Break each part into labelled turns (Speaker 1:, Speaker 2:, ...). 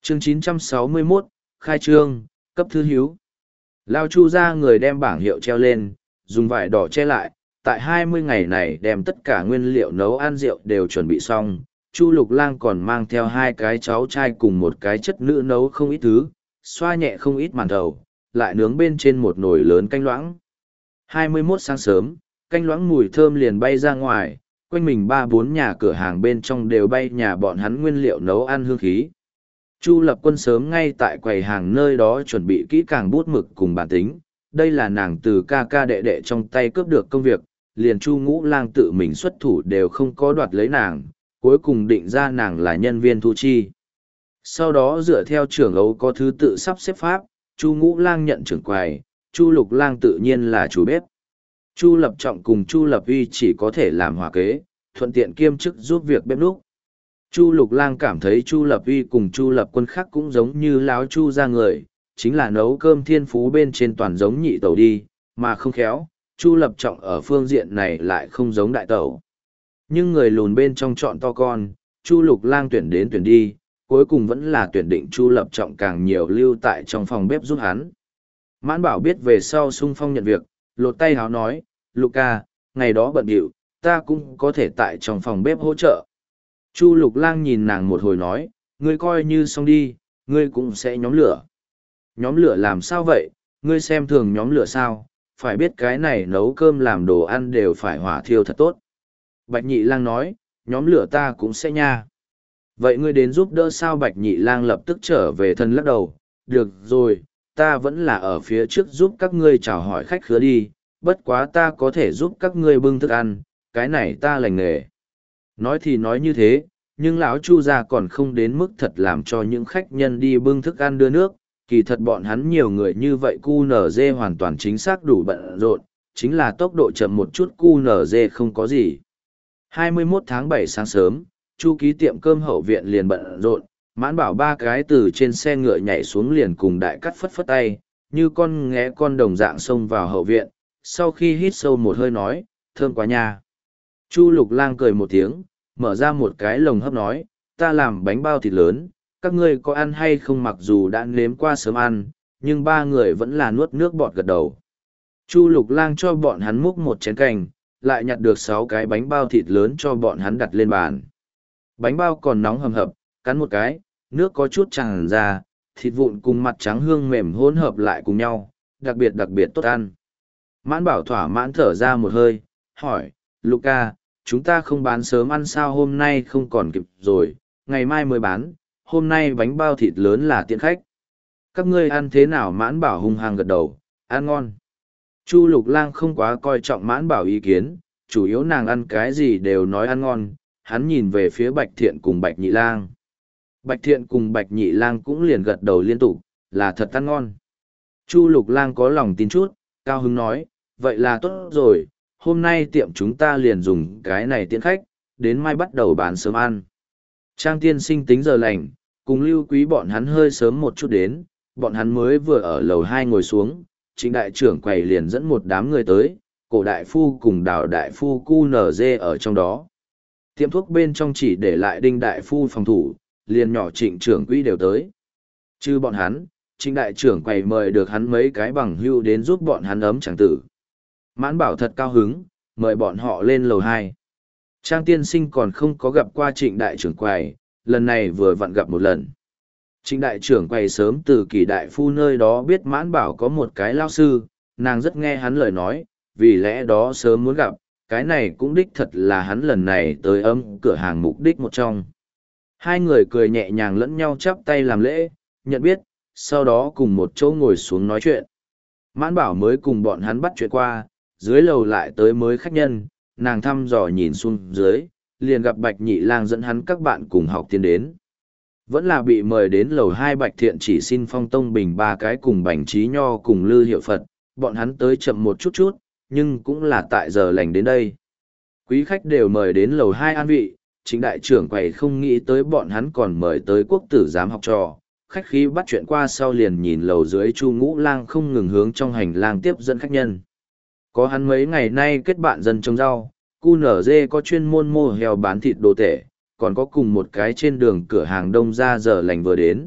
Speaker 1: Chương 961, khai trương, cấp thư hiếu. Lao Chu ra người đem bảng hiệu treo lên, dùng vải đỏ che lại, tại 20 ngày này đem tất cả nguyên liệu nấu ăn rượu đều chuẩn bị xong. Chu Lục Lang còn mang theo 2 cái cháu trai cùng một cái chất nữ nấu không ít thứ, xoa nhẹ không ít màn thầu, lại nướng bên trên một nồi lớn canh loãng. 21 sáng sớm, canh loãng mùi thơm liền bay ra ngoài, quanh mình 3-4 nhà cửa hàng bên trong đều bay nhà bọn hắn nguyên liệu nấu ăn hương khí. Chu Lập Quân sớm ngay tại quầy hàng nơi đó chuẩn bị kỹ càng bút mực cùng bản tính, đây là nàng từ ca ca đệ đệ trong tay cướp được công việc, liền Chu Ngũ Lang tự mình xuất thủ đều không có đoạt lấy nàng, cuối cùng định ra nàng là nhân viên thu chi. Sau đó dựa theo trưởng ấu có thứ tự sắp xếp pháp, Chu Ngũ Lang nhận trưởng quầy, Chu Lục Lang tự nhiên là chủ bếp. Chu Lập Trọng cùng Chu Lập Uy chỉ có thể làm hòa kế, thuận tiện kiêm chức giúp việc bếp núc. Chu Lục Lang cảm thấy Chu Lập Uy cùng Chu Lập Quân khác cũng giống như láo Chu ra người, chính là nấu cơm thiên phú bên trên toàn giống nhị tẩu đi, mà không khéo, Chu Lập Trọng ở phương diện này lại không giống đại tẩu. Nhưng người lùn bên trong chọn to con, Chu Lục Lang tuyển đến tuyển đi, cuối cùng vẫn là tuyển định Chu Lập Trọng càng nhiều lưu tại trong phòng bếp giúp hắn. Mãn Bảo biết về sau xung phong nhận việc, lột tay háo nói, Luca, ngày đó bận điệu, ta cũng có thể tại trong phòng bếp hỗ trợ. Chu Lục Lang nhìn nàng một hồi nói, ngươi coi như xong đi, ngươi cũng sẽ nhóm lửa. Nhóm lửa làm sao vậy, ngươi xem thường nhóm lửa sao, phải biết cái này nấu cơm làm đồ ăn đều phải hỏa thiêu thật tốt. Bạch Nhị Lang nói, nhóm lửa ta cũng sẽ nha. Vậy ngươi đến giúp đỡ sao? Bạch Nhị Lang lập tức trở về thân lắc đầu, được rồi, ta vẫn là ở phía trước giúp các ngươi chào hỏi khách khứa đi, bất quá ta có thể giúp các ngươi bưng thức ăn, cái này ta lành nghề. Nói thì nói như thế, nhưng lão Chu gia còn không đến mức thật làm cho những khách nhân đi bưng thức ăn đưa nước, kỳ thật bọn hắn nhiều người như vậy QNZ hoàn toàn chính xác đủ bận rộn, chính là tốc độ chậm một chút QNZ không có gì. 21 tháng 7 sáng sớm, Chu ký tiệm cơm hậu viện liền bận rộn, Mãn Bảo 3 cái từ trên xe ngựa nhảy xuống liền cùng đại cắt phất phất tay, như con nghé con đồng dạng xông vào hậu viện, sau khi hít sâu một hơi nói, thơm quá nha. Chu Lục Lang cười một tiếng, mở ra một cái lồng hấp nói, ta làm bánh bao thịt lớn, các ngươi có ăn hay không? Mặc dù đã nếm qua sớm ăn, nhưng 3 người vẫn là nuốt nước bọt gật đầu. Chu Lục Lang cho bọn hắn múc một chén canh, lại nhặt được 6 cái bánh bao thịt lớn cho bọn hắn đặt lên bàn. Bánh bao còn nóng hầm hập, cắn một cái, nước có chút tràn ra, thịt vụn cùng mặt trắng hương mềm hỗn hợp lại cùng nhau, đặc biệt tốt ăn. Mãn Bảo thỏa mãn thở ra một hơi, hỏi, Luca, chúng ta không bán sớm ăn sao? Hôm nay không còn kịp rồi, ngày mai mới bán, hôm nay bánh bao thịt lớn là tiện khách. Các ngươi ăn thế nào? Mãn Bảo hung hăng gật đầu, ăn ngon. Chu Lục Lang không quá coi trọng Mãn Bảo ý kiến, chủ yếu nàng ăn cái gì đều nói ăn ngon, hắn nhìn về phía Bạch Thiện cùng Bạch Nhị Lang. Bạch Thiện cùng Bạch Nhị Lang cũng liền gật đầu liên tục, là thật ăn ngon. Chu Lục Lang có lòng tin chút, cao hứng nói, vậy là tốt rồi, hôm nay tiệm chúng ta liền dùng cái này tiễn khách, đến mai bắt đầu bán sớm ăn. Trang tiên sinh tính giờ lành, cùng Lưu Quý bọn hắn hơi sớm một chút đến, bọn hắn mới vừa ở lầu 2 ngồi xuống, Trịnh đại trưởng quầy liền dẫn một đám người tới, Cổ đại phu cùng Đào đại phu QNZ ở trong đó. Tiệm thuốc bên trong chỉ để lại Đinh đại phu phòng thủ, liền nhỏ Trịnh trưởng quỹ đều tới. Chứ bọn hắn, Trịnh đại trưởng quầy mời được hắn mấy cái bằng hưu đến giúp bọn hắn ấm chẳng tử. Mãn Bảo thật cao hứng, mời bọn họ lên lầu 2. Trang tiên sinh còn không có gặp qua Trịnh đại trưởng quầy, lần này vừa vặn gặp một lần. Trịnh đại trưởng quầy sớm từ Kỳ đại phu nơi đó biết Mãn Bảo có một cái lao sư, nàng rất nghe hắn lời nói, vì lẽ đó sớm muốn gặp, cái này cũng đích thật là hắn lần này tới ấm cửa hàng mục đích một trong. Hai người cười nhẹ nhàng lẫn nhau chắp tay làm lễ, nhận biết, sau đó cùng một chỗ ngồi xuống nói chuyện. Mãn Bảo mới cùng bọn hắn bắt chuyện qua, dưới lầu lại tới mới khách nhân, nàng thăm dò nhìn xuống dưới, liền gặp Bạch Nhị Lang dẫn hắn các bạn cùng học tiến đến. Vẫn là bị mời đến lầu 2. Bạch Thiện chỉ xin Phong Tông Bình 3 cái cùng Bành Trí Nho cùng Lư Hiệu Phật, bọn hắn tới chậm một chút, nhưng cũng là tại giờ lành đến đây. Quý khách đều mời đến lầu 2 an vị, Trịnh đại trưởng quầy không nghĩ tới bọn hắn còn mời tới quốc tử giám học trò. Khách khí bắt chuyện qua sau liền nhìn lầu dưới Chu Ngũ Lang không ngừng hướng trong hành lang tiếp dẫn khách nhân. Có hắn mấy ngày nay kết bạn dân trồng rau, QNZ có chuyên môn mô heo bán thịt đồ tể, còn có cùng một cái trên đường cửa hàng đông ra giờ lành vừa đến,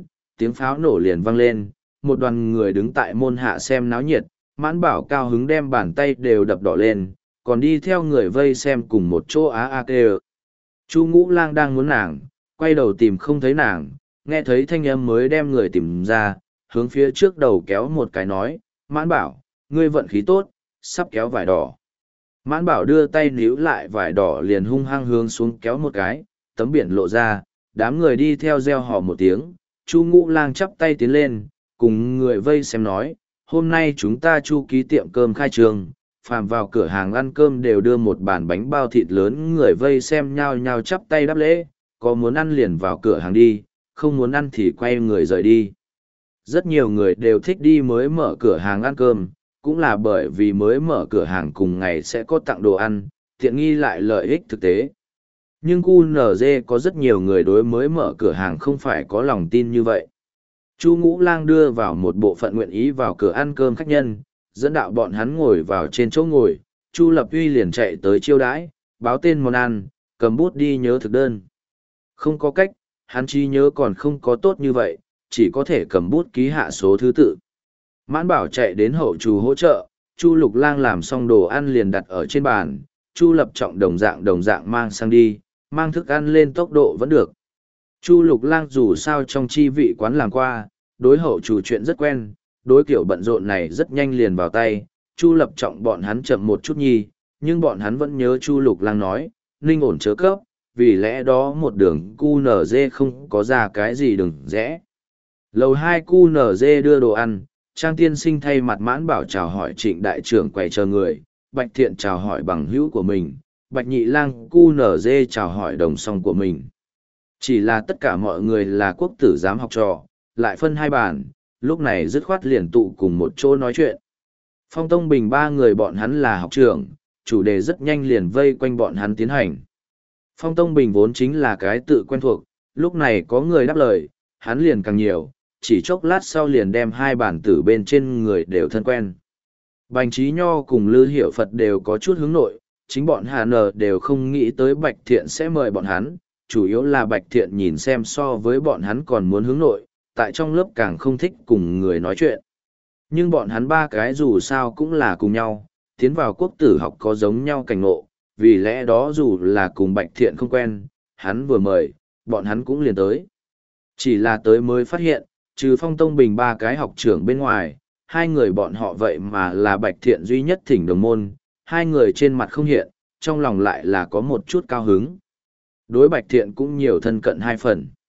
Speaker 1: tiếng pháo nổ liền vang lên, một đoàn người đứng tại môn hạ xem náo nhiệt, Mãn Bảo cao hứng đem bàn tay đều đập đỏ lên, còn đi theo người vây xem cùng một chỗ á a kêu. Chu Ngũ Lang đang muốn nàng, quay đầu tìm không thấy nàng, nghe thấy thanh âm mới đem người tìm ra, hướng phía trước đầu kéo một cái nói, Mãn Bảo, ngươi vận khí tốt, sắp kéo vải đỏ. Mãn Bảo đưa tay níu lại vải đỏ liền hung hăng hướng xuống kéo một cái, tấm biển lộ ra, đám người đi theo reo hò một tiếng, Chu Ngũ Lang chắp tay tiến lên, cùng người vây xem nói, hôm nay chúng ta Chu ký tiệm cơm khai trương, phàm vào cửa hàng ăn cơm đều đưa một bàn bánh bao thịt lớn, người vây xem nhao nhao chắp tay đáp lễ, có muốn ăn liền vào cửa hàng đi, không muốn ăn thì quay người rời đi. Rất nhiều người đều thích đi mới mở cửa hàng ăn cơm, cũng là bởi vì mới mở cửa hàng cùng ngày sẽ có tặng đồ ăn, tiện nghi lại lợi ích thực tế. Nhưng QNZ có rất nhiều người đối mới mở cửa hàng không phải có lòng tin như vậy. Chu Ngũ Lang đưa vào một bộ phận nguyện ý vào cửa ăn cơm khách nhân, dẫn đạo bọn hắn ngồi vào trên chỗ ngồi, Chu Lập Uy liền chạy tới chiêu đãi, báo tên món ăn, cầm bút đi nhớ thực đơn. Không có cách, hắn trí nhớ còn không có tốt như vậy, chỉ có thể cầm bút ký hạ số thứ tự. Mãn Bảo chạy đến hậu trù hỗ trợ, Chu Lục Lang làm xong đồ ăn liền đặt ở trên bàn, Chu Lập Trọng đồng dạng mang sang đi, mang thức ăn lên tốc độ vẫn được. Chu Lục Lang dù sao trong chi vị quán làm qua, đối hậu trù chuyện rất quen, đối kiểu bận rộn này rất nhanh liền vào tay, Chu Lập Trọng bọn hắn chậm một chút nhi, nhưng bọn hắn vẫn nhớ Chu Lục Lang nói, ninh ổn chớ cấp, vì lẽ đó một đường QNZ không có ra cái gì đừng rẽ. Lầu 2 QNZ đưa đồ ăn, Trang tiên sinh thay mặt Mãn Bảo chào hỏi Trịnh đại trưởng quầy chờ người, Bạch Thiện chào hỏi bằng hữu của mình, Bạch Nhị Lang QNZ chào hỏi đồng song của mình. Chỉ là tất cả mọi người là quốc tử giám học trò, lại phân hai bàn, lúc này dứt khoát liền tụ cùng một chỗ nói chuyện. Phong Tông Bình ba người bọn hắn là học trưởng, chủ đề rất nhanh liền vây quanh bọn hắn tiến hành. Phong Tông Bình vốn chính là cái tự quen thuộc, lúc này có người đáp lời, hắn liền càng nhiều, chỉ chốc lát sau liền đem hai bản tử bên trên người đều thân quen. Bành Trí Nho cùng Lư Hiểu Phật đều có chút hướng nội, chính bọn Hà Nờ đều không nghĩ tới Bạch Thiện sẽ mời bọn hắn, chủ yếu là Bạch Thiện nhìn xem so với bọn hắn còn muốn hướng nội, tại trong lớp càng không thích cùng người nói chuyện. Nhưng bọn hắn ba cái dù sao cũng là cùng nhau, tiến vào quốc tử học có giống nhau cảnh ngộ, vì lẽ đó dù là cùng Bạch Thiện không quen, hắn vừa mời, bọn hắn cũng liền tới. Chỉ là tới mới phát hiện, trừ Phong Tông Bình ba cái học trưởng bên ngoài, hai người bọn họ vậy mà là Bạch Thiện duy nhất thỉnh đồng môn, hai người trên mặt không hiện, trong lòng lại là có một chút cao hứng. Đối Bạch Thiện cũng nhiều thân cận hai phần.